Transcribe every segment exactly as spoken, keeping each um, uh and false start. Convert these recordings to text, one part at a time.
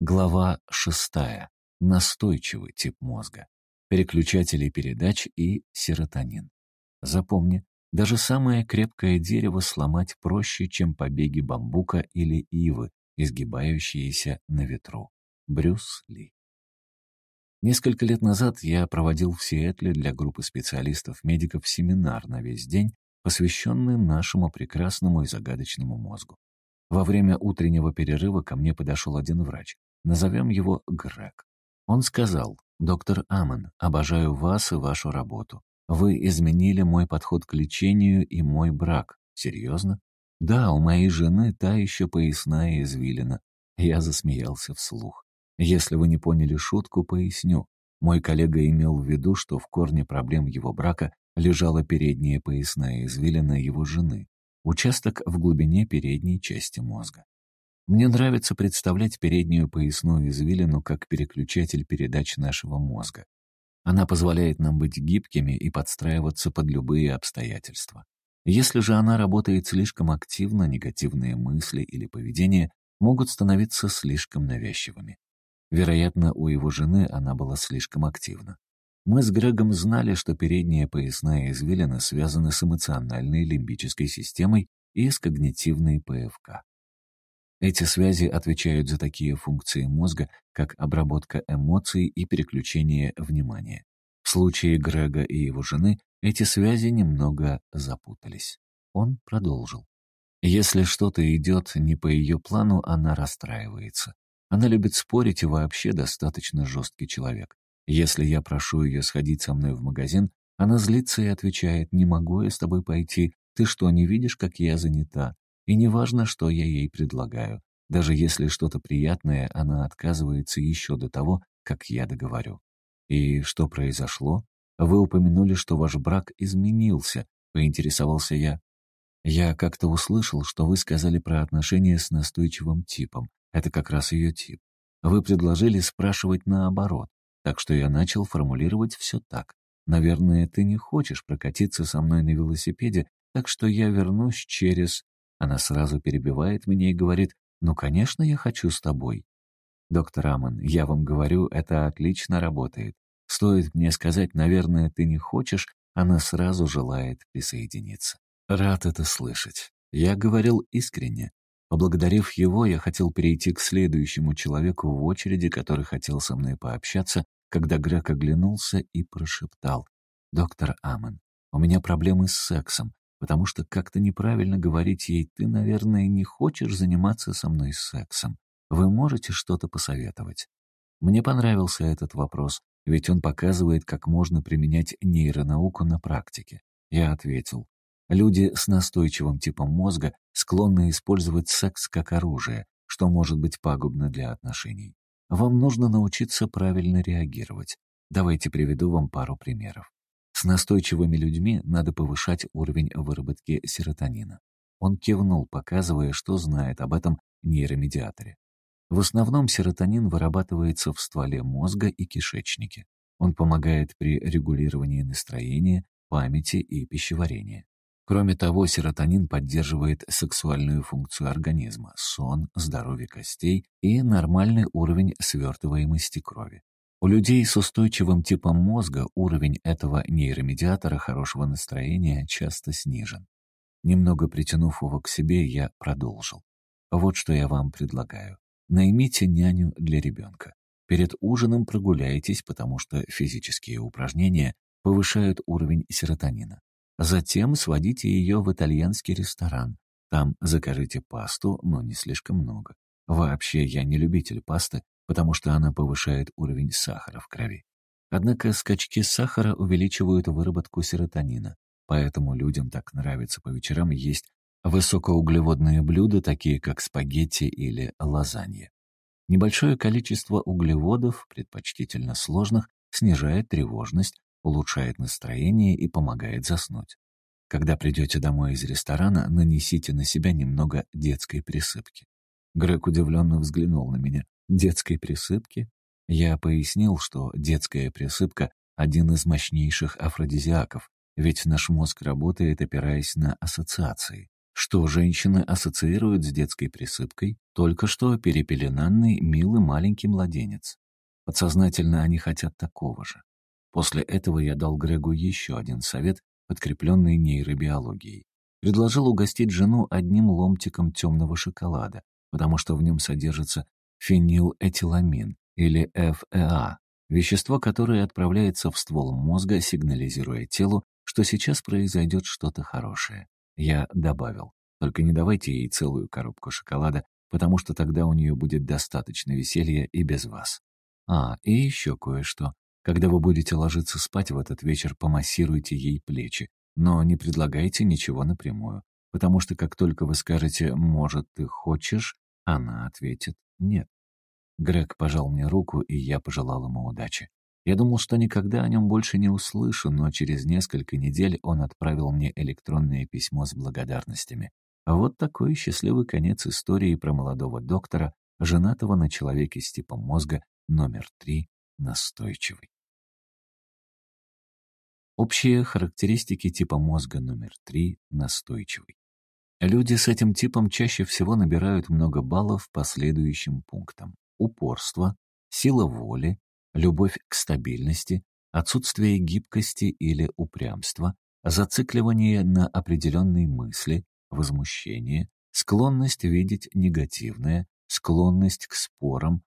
Глава шестая. Настойчивый тип мозга. Переключатели передач и серотонин. Запомни, даже самое крепкое дерево сломать проще, чем побеги бамбука или ивы, изгибающиеся на ветру. Брюс Ли. Несколько лет назад я проводил в Сиэтле для группы специалистов-медиков семинар на весь день, посвященный нашему прекрасному и загадочному мозгу. Во время утреннего перерыва ко мне подошел один врач. Назовем его Грег. Он сказал: «Доктор Амон, обожаю вас и вашу работу. Вы изменили мой подход к лечению и мой брак». «Серьезно?» «Да, у моей жены та еще поясная извилина». Я засмеялся вслух. Если вы не поняли шутку, поясню. Мой коллега имел в виду, что в корне проблем его брака лежала передняя поясная извилина его жены, участок в глубине передней части мозга. Мне нравится представлять переднюю поясную извилину как переключатель передач нашего мозга. Она позволяет нам быть гибкими и подстраиваться под любые обстоятельства. Если же она работает слишком активно, негативные мысли или поведение могут становиться слишком навязчивыми. Вероятно, у его жены она была слишком активна. Мы с Грегом знали, что передняя поясная извилина связана с эмоциональной лимбической системой и с когнитивной ПФК. Эти связи отвечают за такие функции мозга, как обработка эмоций и переключение внимания. В случае Грега и его жены эти связи немного запутались. Он продолжил. Если что-то идет не по ее плану, она расстраивается. Она любит спорить и вообще достаточно жесткий человек. Если я прошу ее сходить со мной в магазин, она злится и отвечает: «Не могу я с тобой пойти, ты что, не видишь, как я занята?» И неважно, что я ей предлагаю. Даже если что-то приятное, она отказывается еще до того, как я договорю. «И что произошло? Вы упомянули, что ваш брак изменился», — поинтересовался я. «Я как-то услышал, что вы сказали про отношения с настойчивым типом. Это как раз ее тип. Вы предложили спрашивать наоборот, так что я начал формулировать все так. Наверное, ты не хочешь прокатиться со мной на велосипеде, так что я вернусь через...» Она сразу перебивает меня и говорит: «Ну, конечно, я хочу с тобой». «Доктор Амон, я вам говорю, это отлично работает. Стоит мне сказать, наверное, ты не хочешь», она сразу желает присоединиться. Рад это слышать. Я говорил искренне. Поблагодарив его, я хотел перейти к следующему человеку в очереди, который хотел со мной пообщаться, когда Грег оглянулся и прошептал: «Доктор Амон, у меня проблемы с сексом, потому что как-то неправильно говорить ей: ты, наверное, не хочешь заниматься со мной сексом. Вы можете что-то посоветовать?» Мне понравился этот вопрос, ведь он показывает, как можно применять нейронауку на практике. Я ответил: люди с настойчивым типом мозга склонны использовать секс как оружие, что может быть пагубно для отношений. Вам нужно научиться правильно реагировать. Давайте приведу вам пару примеров. С настойчивыми людьми надо повышать уровень выработки серотонина. Он кивнул, показывая, что знает об этом нейромедиаторе. В основном серотонин вырабатывается в стволе мозга и кишечнике. Он помогает при регулировании настроения, памяти и пищеварения. Кроме того, серотонин поддерживает сексуальную функцию организма, сон, здоровье костей и нормальный уровень свертываемости крови. У людей с устойчивым типом мозга уровень этого нейромедиатора хорошего настроения часто снижен. Немного притянув его к себе, я продолжил. Вот что я вам предлагаю. Наймите няню для ребенка. Перед ужином прогуляйтесь, потому что физические упражнения повышают уровень серотонина. Затем сводите ее в итальянский ресторан. Там закажите пасту, но не слишком много. Вообще, я не любитель пасты, потому что она повышает уровень сахара в крови. Однако скачки сахара увеличивают выработку серотонина, поэтому людям так нравится по вечерам есть высокоуглеводные блюда, такие как спагетти или лазанья. Небольшое количество углеводов, предпочтительно сложных, снижает тревожность, улучшает настроение и помогает заснуть. Когда придете домой из ресторана, нанесите на себя немного детской присыпки. Грег удивленно взглянул на меня. «Детской присыпки?» Я пояснил, что детская присыпка – один из мощнейших афродизиаков, ведь наш мозг работает, опираясь на ассоциации. Что женщины ассоциируют с детской присыпкой? Только что перепеленанный, милый маленький младенец. Подсознательно они хотят такого же. После этого я дал Грегу еще один совет, подкрепленный нейробиологией. Предложил угостить жену одним ломтиком темного шоколада, потому что в нем содержится фенилэтиламин, или эф э а, вещество, которое отправляется в ствол мозга, сигнализируя телу, что сейчас произойдет что-то хорошее. Я добавил: только не давайте ей целую коробку шоколада, потому что тогда у нее будет достаточно веселья и без вас. А, и еще кое-что. Когда вы будете ложиться спать в этот вечер, помассируйте ей плечи, но не предлагайте ничего напрямую, потому что как только вы скажете «может, ты хочешь», она ответит «нет». Грег пожал мне руку, и я пожелал ему удачи. Я думал, что никогда о нем больше не услышу, но через несколько недель он отправил мне электронное письмо с благодарностями. А вот такой счастливый конец истории про молодого доктора, женатого на человеке с типом мозга номер три, настойчивый. Общие характеристики типа мозга номер три, настойчивый. Люди с этим типом чаще всего набирают много баллов по следующим пунктам: упорство, сила воли, любовь к стабильности, отсутствие гибкости или упрямства, зацикливание на определенной мысли, возмущение, склонность видеть негативное, склонность к спорам,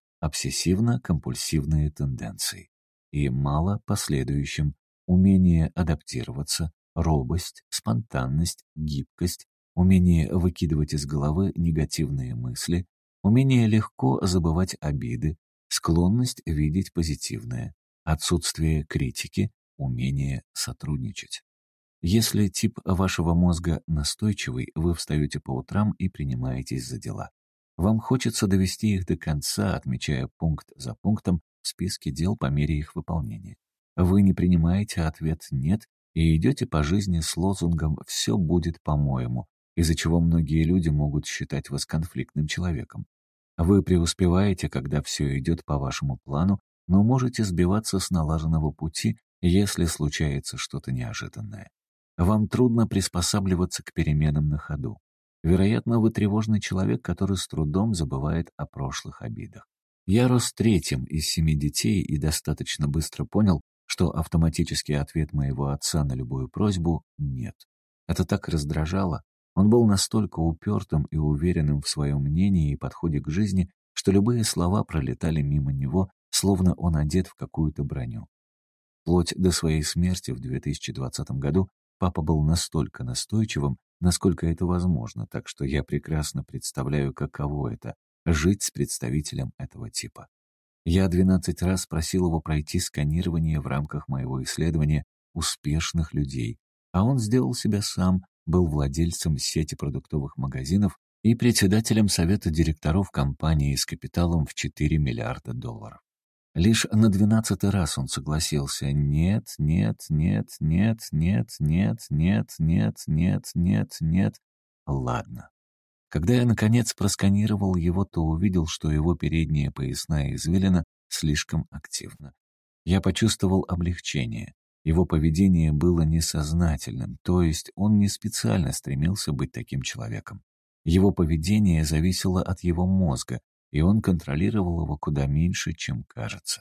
обсессивно-компульсивные тенденции. И мало по следующим: умение адаптироваться, робость, спонтанность, гибкость, умение выкидывать из головы негативные мысли, умение легко забывать обиды, склонность видеть позитивное, отсутствие критики, умение сотрудничать. Если тип вашего мозга настойчивый, вы встаете по утрам и принимаетесь за дела. Вам хочется довести их до конца, отмечая пункт за пунктом в списке дел по мере их выполнения. Вы не принимаете ответ «нет» и идете по жизни с лозунгом «все будет по-моему», из-за чего многие люди могут считать вас конфликтным человеком. Вы преуспеваете, когда все идет по вашему плану, но можете сбиваться с налаженного пути, если случается что-то неожиданное. Вам трудно приспосабливаться к переменам на ходу. Вероятно, вы тревожный человек, который с трудом забывает о прошлых обидах. Я рос третьим из семи детей и достаточно быстро понял, что автоматический ответ моего отца на любую просьбу — нет. Это так раздражало. Он был настолько упертым и уверенным в своем мнении и подходе к жизни, что любые слова пролетали мимо него, словно он одет в какую-то броню. Вплоть до своей смерти в две тысячи двадцатом году папа был настолько настойчивым, насколько это возможно, так что я прекрасно представляю, каково это — жить с представителем этого типа. Я двенадцать раз просил его пройти сканирование в рамках моего исследования успешных людей, а он сделал себя сам, был владельцем сети продуктовых магазинов и председателем совета директоров компании с капиталом в четыре миллиарда долларов. Лишь на двенадцатый раз он согласился: «Нет, нет, нет, нет, нет, нет, нет, нет, нет, нет, нет, ладно». Когда я, наконец, просканировал его, то увидел, что его передняя поясная извилина слишком активна. Я почувствовал облегчение. Его поведение было несознательным, то есть он не специально стремился быть таким человеком. Его поведение зависело от его мозга, и он контролировал его куда меньше, чем кажется.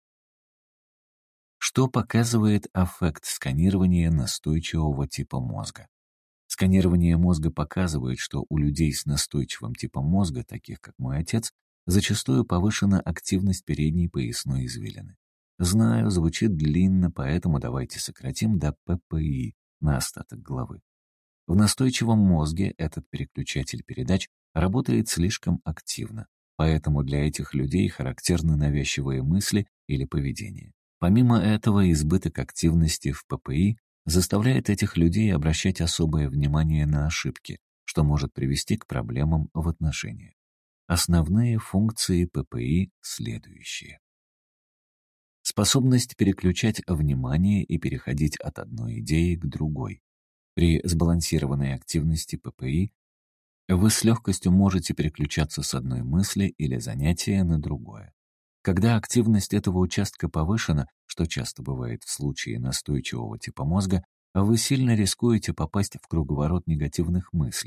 Что показывает аффект сканирования настойчивого типа мозга? Сканирование мозга показывает, что у людей с настойчивым типом мозга, таких как мой отец, зачастую повышена активность передней поясной извилины. Знаю, звучит длинно, поэтому давайте сократим до пэ пэ и на остаток главы. В настойчивом мозге этот переключатель передач работает слишком активно, поэтому для этих людей характерны навязчивые мысли или поведение. Помимо этого, избыток активности в пэ пэ и заставляет этих людей обращать особое внимание на ошибки, что может привести к проблемам в отношениях. Основные функции пэ пэ и следующие. Способность переключать внимание и переходить от одной идеи к другой. При сбалансированной активности пэ пэ и вы с легкостью можете переключаться с одной мысли или занятия на другое. Когда активность этого участка повышена, что часто бывает в случае настойчивого типа мозга, вы сильно рискуете попасть в круговорот негативных мыслей,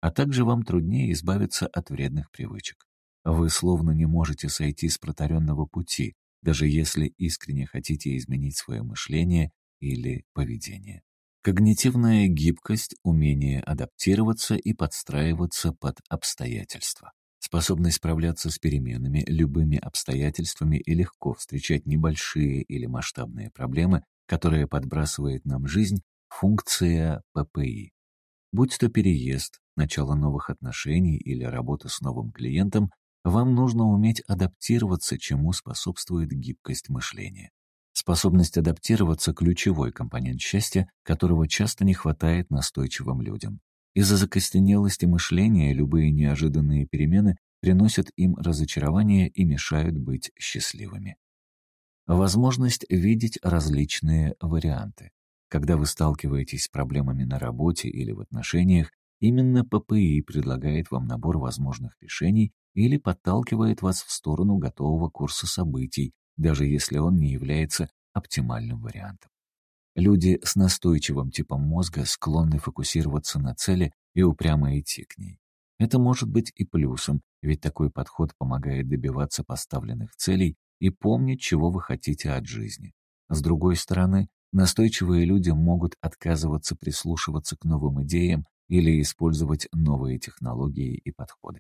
а также вам труднее избавиться от вредных привычек. Вы словно не можете сойти с протаренного пути, даже если искренне хотите изменить свое мышление или поведение. Когнитивная гибкость — умение адаптироваться и подстраиваться под обстоятельства. Способность справляться с переменами, любыми обстоятельствами и легко встречать небольшие или масштабные проблемы, которые подбрасывает нам жизнь, функция ППИ. Будь то переезд, начало новых отношений или работа с новым клиентом, вам нужно уметь адаптироваться, чему способствует гибкость мышления. Способность адаптироваться — ключевой компонент счастья, которого часто не хватает настойчивым людям. Из-за закостенелости мышления любые неожиданные перемены приносят им разочарование и мешают быть счастливыми. Возможность видеть различные варианты. Когда вы сталкиваетесь с проблемами на работе или в отношениях, именно ППИ предлагает вам набор возможных решений или подталкивает вас в сторону готового курса событий, даже если он не является оптимальным вариантом. Люди с настойчивым типом мозга склонны фокусироваться на цели и упрямо идти к ней. Это может быть и плюсом, ведь такой подход помогает добиваться поставленных целей и помнить, чего вы хотите от жизни. С другой стороны, настойчивые люди могут отказываться прислушиваться к новым идеям или использовать новые технологии и подходы.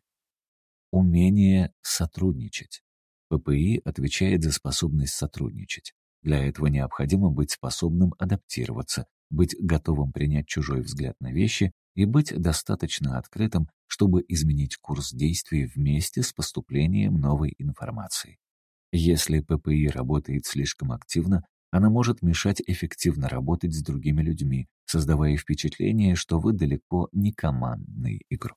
Умение сотрудничать. ППИ отвечает за способность сотрудничать. Для этого необходимо быть способным адаптироваться, быть готовым принять чужой взгляд на вещи и быть достаточно открытым, чтобы изменить курс действий вместе с поступлением новой информации. Если ППИ работает слишком активно, она может мешать эффективно работать с другими людьми, создавая впечатление, что вы далеко не командный игрок.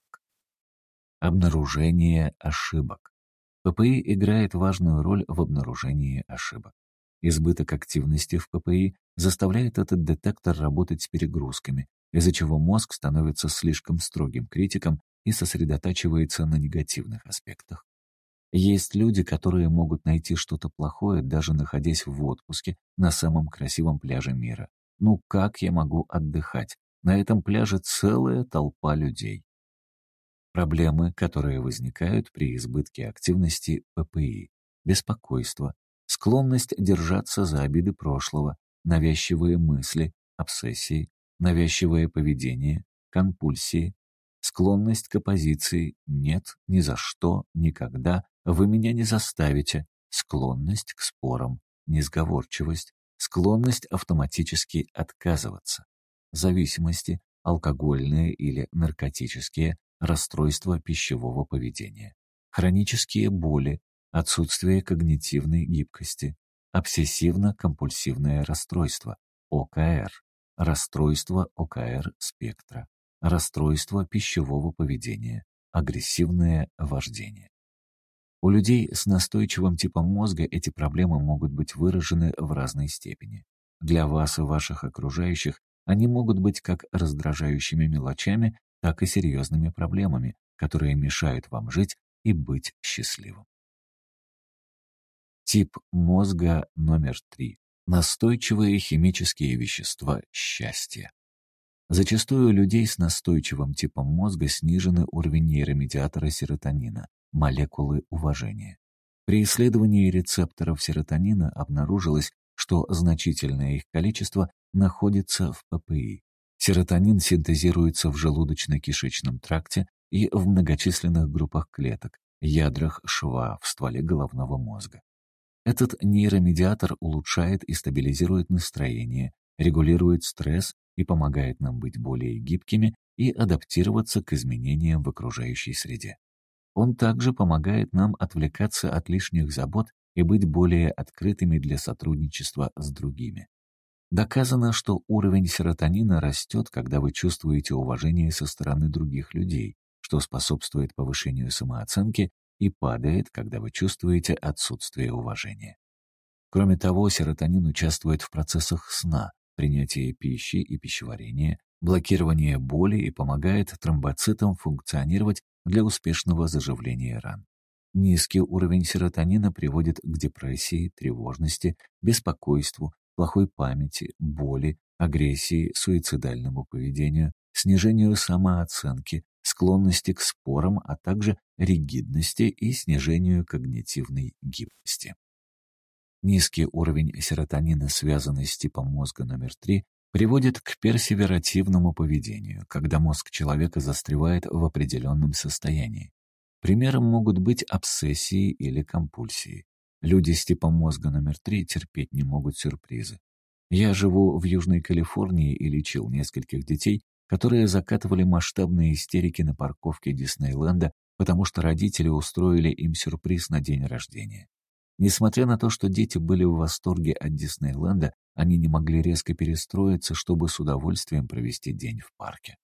Обнаружение ошибок. ППИ играет важную роль в обнаружении ошибок. Избыток активности в ППИ заставляет этот детектор работать с перегрузками, из-за чего мозг становится слишком строгим критиком и сосредотачивается на негативных аспектах. Есть люди, которые могут найти что-то плохое, даже находясь в отпуске на самом красивом пляже мира. Ну как я могу отдыхать? На этом пляже целая толпа людей. Проблемы, которые возникают при избытке активности ППИ. Беспокойство, склонность держаться за обиды прошлого, навязчивые мысли, обсессии, навязчивое поведение, компульсии, склонность к оппозиции «нет, ни за что, никогда, вы меня не заставите», склонность к спорам, несговорчивость, склонность автоматически отказываться, зависимости, алкогольные или наркотические, расстройства пищевого поведения, хронические боли, отсутствие когнитивной гибкости, обсессивно-компульсивное расстройство, ОКР, расстройство ОКР спектра, расстройство пищевого поведения, агрессивное вождение. У людей с настойчивым типом мозга эти проблемы могут быть выражены в разной степени. Для вас и ваших окружающих они могут быть как раздражающими мелочами, так и серьезными проблемами, которые мешают вам жить и быть счастливым. Тип мозга номер три. Настойчивые химические вещества счастья. Зачастую у людей с настойчивым типом мозга сниженный уровень нейромедиатора серотонина, молекулы уважения. При исследовании рецепторов серотонина обнаружилось, что значительное их количество находится в ППИ. Серотонин синтезируется в желудочно-кишечном тракте и в многочисленных группах клеток, ядрах шва в стволе головного мозга. Этот нейромедиатор улучшает и стабилизирует настроение, регулирует стресс и помогает нам быть более гибкими и адаптироваться к изменениям в окружающей среде. Он также помогает нам отвлекаться от лишних забот и быть более открытыми для сотрудничества с другими. Доказано, что уровень серотонина растет, когда вы чувствуете уважение со стороны других людей, что способствует повышению самооценки, и падает, когда вы чувствуете отсутствие уважения. Кроме того, серотонин участвует в процессах сна, принятия пищи и пищеварения, блокирования боли и помогает тромбоцитам функционировать для успешного заживления ран. Низкий уровень серотонина приводит к депрессии, тревожности, беспокойству, плохой памяти, боли, агрессии, суицидальному поведению, снижению самооценки, склонности к спорам, а также ригидности и снижению когнитивной гибкости. Низкий уровень серотонина, связанный с типом мозга номер три, приводит к персеверативному поведению, когда мозг человека застревает в определенном состоянии. Примером могут быть обсессии или компульсии. Люди с типом мозга номер три терпеть не могут сюрпризы. Я живу в Южной Калифорнии и лечил нескольких детей, которые закатывали масштабные истерики на парковке Диснейленда, потому что родители устроили им сюрприз на день рождения. Несмотря на то, что дети были в восторге от Диснейленда, они не могли резко перестроиться, чтобы с удовольствием провести день в парке.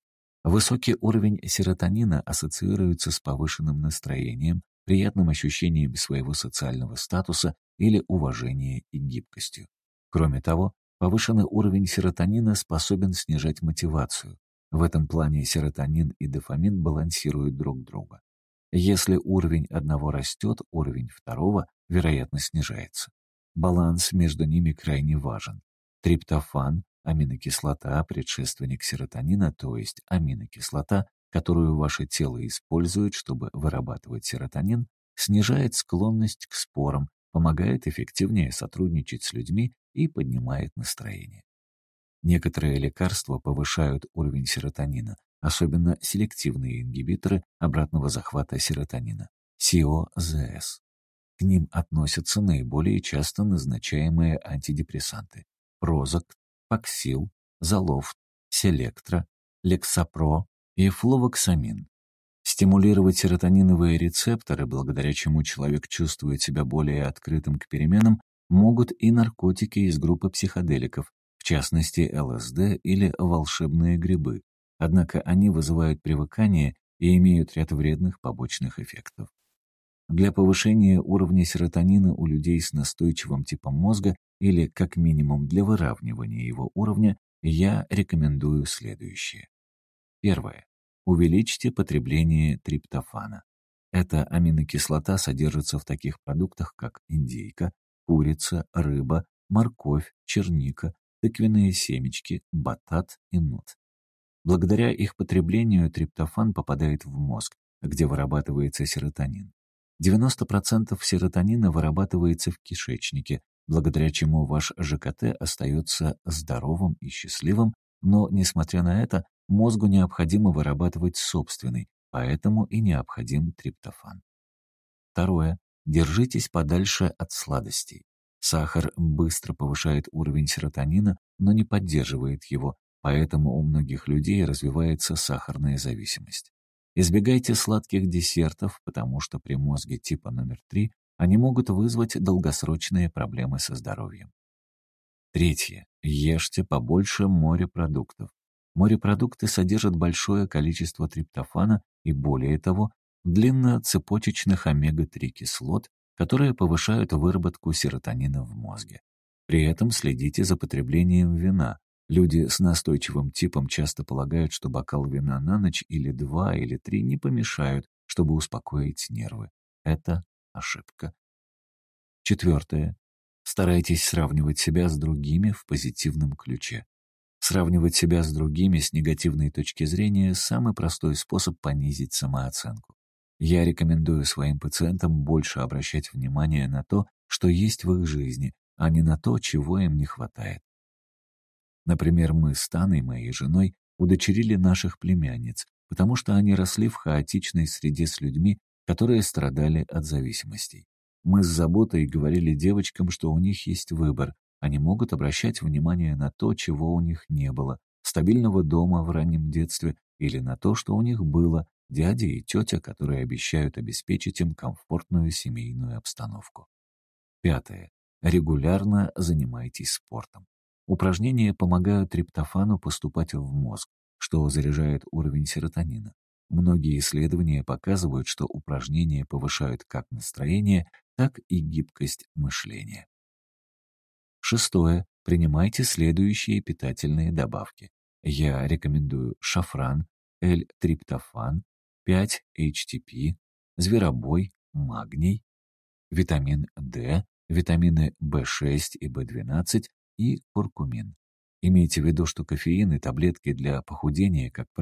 Высокий уровень серотонина ассоциируется с повышенным настроением, приятным ощущением своего социального статуса или уважения и гибкостью. Кроме того, повышенный уровень серотонина способен снижать мотивацию. В этом плане серотонин и дофамин балансируют друг друга. Если уровень одного растет, уровень второго, вероятно, снижается. Баланс между ними крайне важен. Триптофан, аминокислота, предшественник серотонина, то есть аминокислота, которую ваше тело использует, чтобы вырабатывать серотонин, снижает склонность к спорам, помогает эффективнее сотрудничать с людьми и поднимает настроение. Некоторые лекарства повышают уровень серотонина, особенно селективные ингибиторы обратного захвата серотонина, си о зэ эс. К ним относятся наиболее часто назначаемые антидепрессанты – Прозак, Паксил, Залофт, Селектра, Лексапро и флувоксамин. Стимулировать серотониновые рецепторы, благодаря чему человек чувствует себя более открытым к переменам, могут и наркотики из группы психоделиков, в частности эл эс дэ или волшебные грибы. Однако они вызывают привыкание и имеют ряд вредных побочных эффектов. Для повышения уровня серотонина у людей с настойчивым типом мозга или, как минимум, для выравнивания его уровня, я рекомендую следующее. Первое. Увеличьте потребление триптофана. Эта аминокислота содержится в таких продуктах, как индейка, курица, рыба, морковь, черника, тыквенные семечки, батат и нут. Благодаря их потреблению триптофан попадает в мозг, где вырабатывается серотонин. девяносто процентов серотонина вырабатывается в кишечнике, благодаря чему ваш жэ ка тэ остается здоровым и счастливым, но, несмотря на это, мозгу необходимо вырабатывать собственный, поэтому и необходим триптофан. Второе. Держитесь подальше от сладостей. Сахар быстро повышает уровень серотонина, но не поддерживает его, поэтому у многих людей развивается сахарная зависимость. Избегайте сладких десертов, потому что при мозге типа номер три они могут вызвать долгосрочные проблемы со здоровьем. Третье. Ешьте побольше морепродуктов. Морепродукты содержат большое количество триптофана и, более того, длинноцепочечных омега три кислот, которые повышают выработку серотонина в мозге. При этом следите за потреблением вина. Люди с настойчивым типом часто полагают, что бокал вина на ночь или два, или три не помешают, чтобы успокоить нервы. Это ошибка. Четвертое. Старайтесь сравнивать себя с другими в позитивном ключе. Сравнивать себя с другими с негативной точки зрения – самый простой способ понизить самооценку. Я рекомендую своим пациентам больше обращать внимание на то, что есть в их жизни, а не на то, чего им не хватает. Например, мы с Таной, моей женой, удочерили наших племянниц, потому что они росли в хаотичной среде с людьми, которые страдали от зависимостей. Мы с заботой говорили девочкам, что у них есть выбор, они могут обращать внимание на то, чего у них не было, стабильного дома в раннем детстве, или на то, что у них было, дядя и тетя, которые обещают обеспечить им комфортную семейную обстановку. Пятое. Регулярно занимайтесь спортом. Упражнения помогают триптофану поступать в мозг, что заряжает уровень серотонина. Многие исследования показывают, что упражнения повышают как настроение, так и гибкость мышления. Шестое. Принимайте следующие питательные добавки. Я рекомендую шафран, L-триптофан, пять эйч ти пи, зверобой, магний, витамин D, витамины бэ шесть и бэ двенадцать и куркумин. Имейте в виду, что кофеин и таблетки для похудения, как правило,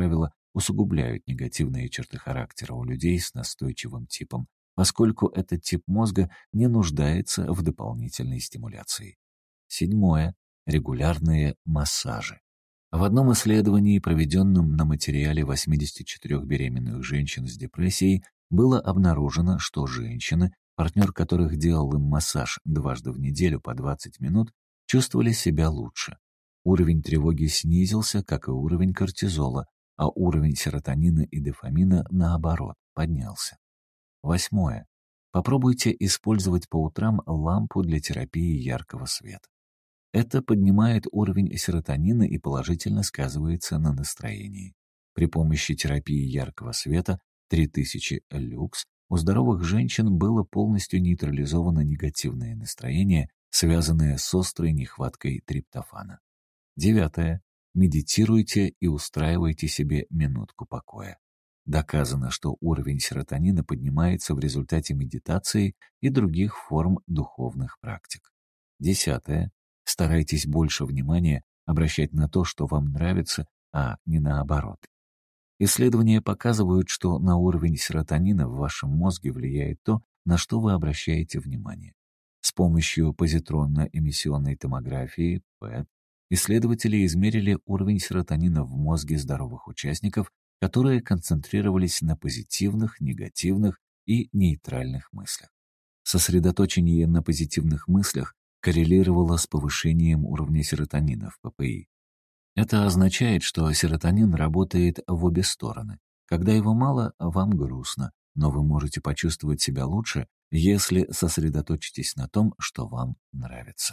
усугубляют негативные черты характера у людей с настойчивым типом, поскольку этот тип мозга не нуждается в дополнительной стимуляции. Седьмое. Регулярные массажи. В одном исследовании, проведенном на материале восьмидесяти четырёх беременных женщин с депрессией, было обнаружено, что женщины, партнер которых делал им массаж дважды в неделю по двадцать минут, чувствовали себя лучше. Уровень тревоги снизился, как и уровень кортизола, а уровень серотонина и дофамина, наоборот, поднялся. Восьмое. Попробуйте использовать по утрам лампу для терапии яркого света. Это поднимает уровень серотонина и положительно сказывается на настроении. При помощи терапии яркого света три тысячи люкс у здоровых женщин было полностью нейтрализовано негативное настроение, связанное с острой нехваткой триптофана. Девятое. Медитируйте и устраивайте себе минутку покоя. Доказано, что уровень серотонина поднимается в результате медитации и других форм духовных практик. Десятое. Старайтесь больше внимания обращать на то, что вам нравится, а не наоборот. Исследования показывают, что на уровень серотонина в вашем мозге влияет то, на что вы обращаете внимание. С помощью позитронно-эмиссионной томографии ПЭТ исследователи измерили уровень серотонина в мозге здоровых участников, которые концентрировались на позитивных, негативных и нейтральных мыслях. Сосредоточение на позитивных мыслях коррелировало с повышением уровня серотонина в ППИ. Это означает, что серотонин работает в обе стороны. Когда его мало, вам грустно, но вы можете почувствовать себя лучше, если сосредоточитесь на том, что вам нравится.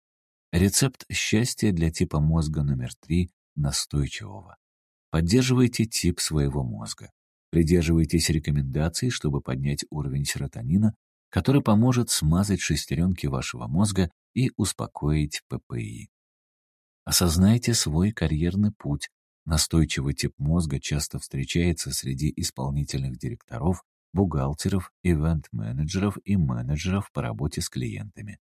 Рецепт счастья для типа мозга номер три – настойчивого. Поддерживайте тип своего мозга. Придерживайтесь рекомендаций, чтобы поднять уровень серотонина, который поможет смазать шестеренки вашего мозга и успокоить ППИ. Осознайте свой карьерный путь. Настойчивый тип мозга часто встречается среди исполнительных директоров, бухгалтеров, ивент-менеджеров и менеджеров по работе с клиентами.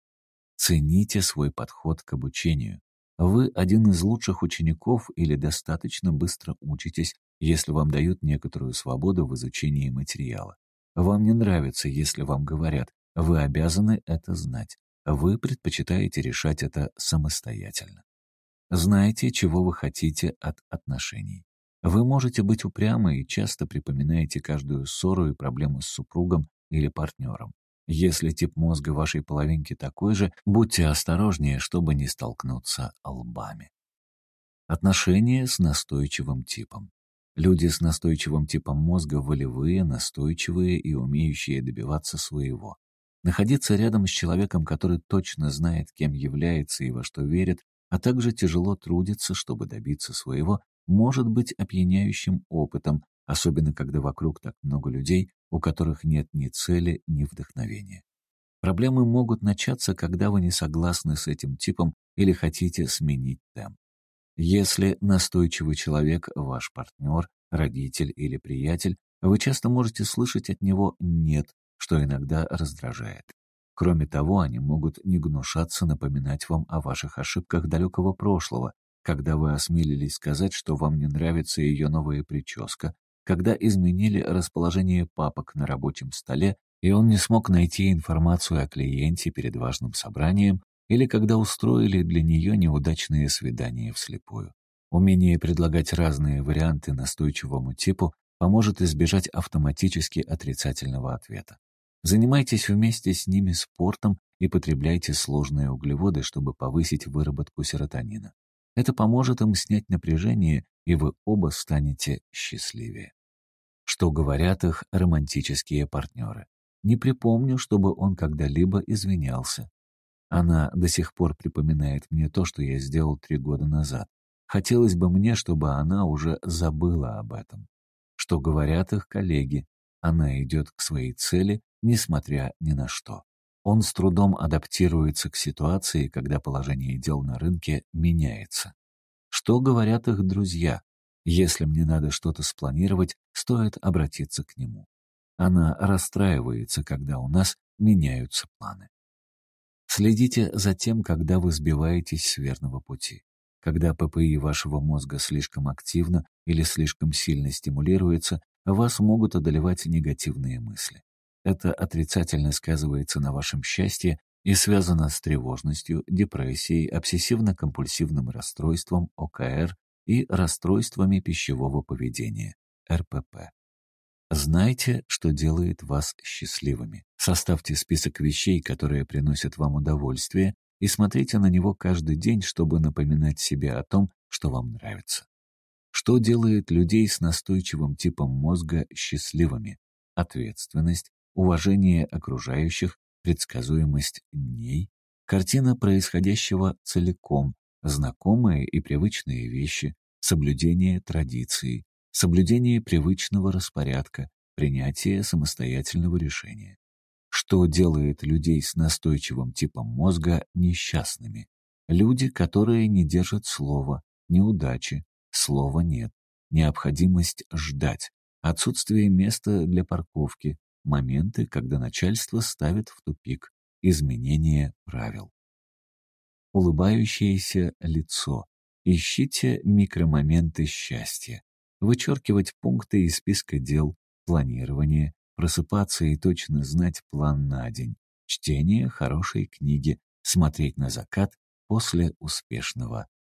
Цените свой подход к обучению. Вы один из лучших учеников или достаточно быстро учитесь, если вам дают некоторую свободу в изучении материала. Вам не нравится, если вам говорят, вы обязаны это знать. Вы предпочитаете решать это самостоятельно. Знайте, чего вы хотите от отношений. Вы можете быть упрямы и часто припоминаете каждую ссору и проблему с супругом или партнером. Если тип мозга вашей половинки такой же, будьте осторожнее, чтобы не столкнуться лбами. Отношения с настойчивым типом. Люди с настойчивым типом мозга волевые, настойчивые и умеющие добиваться своего. Находиться рядом с человеком, который точно знает, кем является и во что верит, а также тяжело трудится, чтобы добиться своего, может быть опьяняющим опытом, особенно когда вокруг так много людей, у которых нет ни цели, ни вдохновения. Проблемы могут начаться, когда вы не согласны с этим типом или хотите сменить темп. Если настойчивый человек – ваш партнер, родитель или приятель, вы часто можете слышать от него «нет», что иногда раздражает. Кроме того, они могут не гнушаться напоминать вам о ваших ошибках далекого прошлого, когда вы осмелились сказать, что вам не нравится ее новая прическа, когда изменили расположение папок на рабочем столе, и он не смог найти информацию о клиенте перед важным собранием, или когда устроили для нее неудачные свидания вслепую. Умение предлагать разные варианты настойчивому типу поможет избежать автоматически отрицательного ответа. Занимайтесь вместе с ними спортом и потребляйте сложные углеводы, чтобы повысить выработку серотонина. Это поможет им снять напряжение, и вы оба станете счастливее. Что говорят их романтические партнеры? Не припомню, чтобы он когда-либо извинялся. Она до сих пор припоминает мне то, что я сделал три года назад. Хотелось бы мне, чтобы она уже забыла об этом. Что говорят их коллеги? Она идет к своей цели, несмотря ни на что. Он с трудом адаптируется к ситуации, когда положение дел на рынке меняется. Что говорят их друзья? Если мне надо что-то спланировать, стоит обратиться к нему. Она расстраивается, когда у нас меняются планы. Следите за тем, когда вы сбиваетесь с верного пути. Когда ППИ вашего мозга слишком активно или слишком сильно стимулируется, вас могут одолевать негативные мысли. Это отрицательно сказывается на вашем счастье и связано с тревожностью, депрессией, обсессивно-компульсивным расстройством, О К Р и расстройствами пищевого поведения, Р П П. Знайте, что делает вас счастливыми. Составьте список вещей, которые приносят вам удовольствие, и смотрите на него каждый день, чтобы напоминать себе о том, что вам нравится. Что делает людей с настойчивым типом мозга счастливыми? Ответственность, уважение окружающих, предсказуемость дней, картина происходящего целиком, знакомые и привычные вещи, соблюдение традиций, соблюдение привычного распорядка, принятие самостоятельного решения. Что делает людей с настойчивым типом мозга несчастными? Люди, которые не держат слова, неудачи, слова нет, необходимость ждать, отсутствие места для парковки, моменты, когда начальство ставит в тупик, изменение правил. Улыбающееся лицо. Ищите микромоменты счастья. Вычеркивать пункты из списка дел, планирование, просыпаться и точно знать план на день, чтение хорошей книги, смотреть на закат после успешного